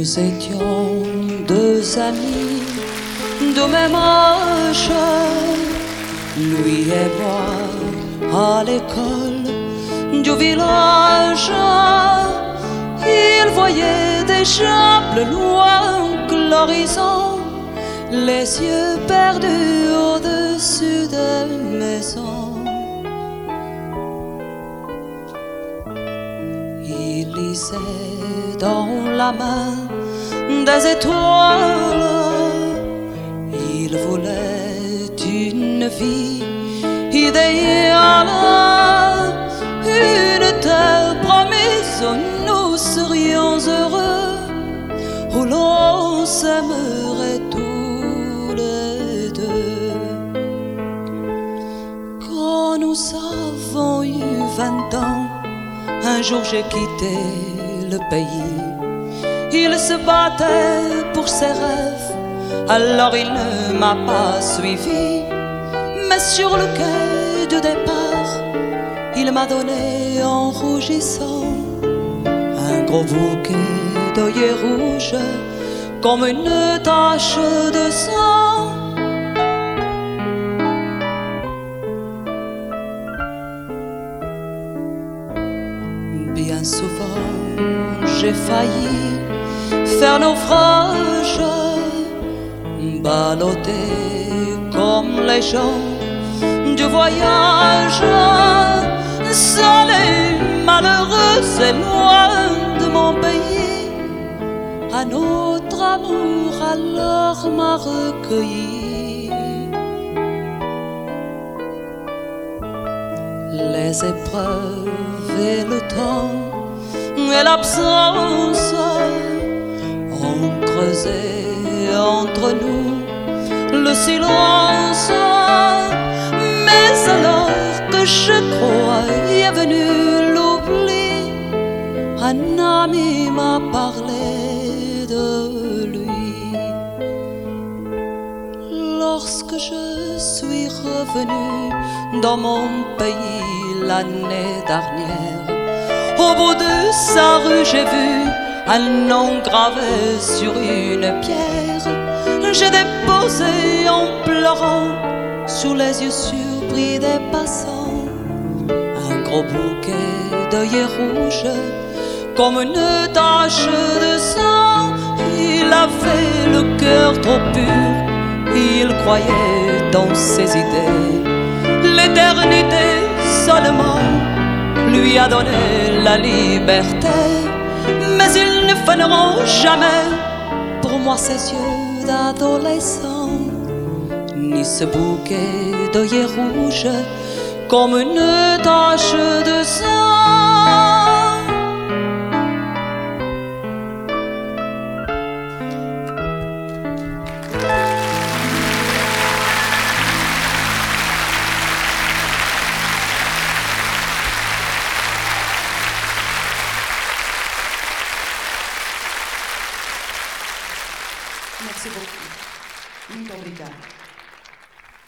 Nous étions deux amis de même âge, lui et moi, à l'école du village. Il voyait déjà plus loin que l'horizon, les yeux perdus au-dessus des maisons. Il lisait dans la main des étoiles. Il voulait une vie idéale, une terre promise où nous serions heureux, où l'on s'aimerait tous les deux. Quand nous avons eu 20 ans, un jour j'ai quitté le pays. Il se battait pour ses rêves, alors il ne m'a pas suivi. Mais sur le quai de départ, il m'a donné en rougissant un gros bouquet d'œillets rouges comme une tache de sang. Bien souvent j'ai failli faire naufrage, ballotté comme les gens du voyage, seul et malheureux et loin de mon pays. Un autre amour alors m'a recueilli. Les épreuves et le temps et l'absence ont creusé entre nous le silence. Mais alors que je croyais venu l'oubli, un ami m'a parlé de lui. Lorsque je suis revenu dans mon pays l'année dernière, au bout de sa rue j'ai vu un nom gravé sur une pierre. J'ai déposé en pleurant sous les yeux surpris des passants un gros bouquet d'œillets rouges comme une tache de sang. Il avait le cœur trop pur, il croyait dans ses idées. L'éternité seulement lui a donné la liberté, mais ils ne feront jamais pour moi ces yeux d'adolescent, ni ce bouquet d'œillets rouges comme une tache de sang.